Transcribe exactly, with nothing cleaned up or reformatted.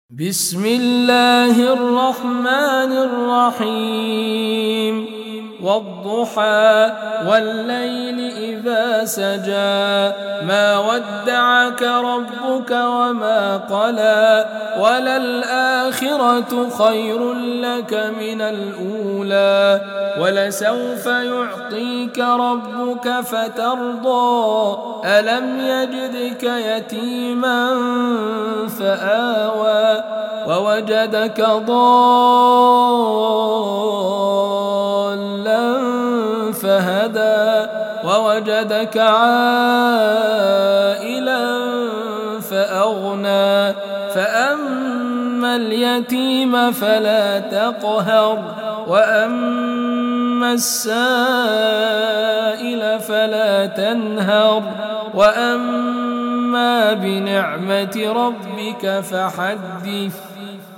بسم الله الرحمن الرحيم والضحى والليل إذا سجى ما ودعك ربك وما قلى وللآخرة خير لك من الأولى ولسوف يعطيك ربك فترضى ألم يجدك يتيما فآوى ووجدك ضالا فهدى ووجدك عائلا فأغنى فأما اليتيم فلا تقهر وأما السائل فلا تنهر وأما بنعمة ربك فحدث.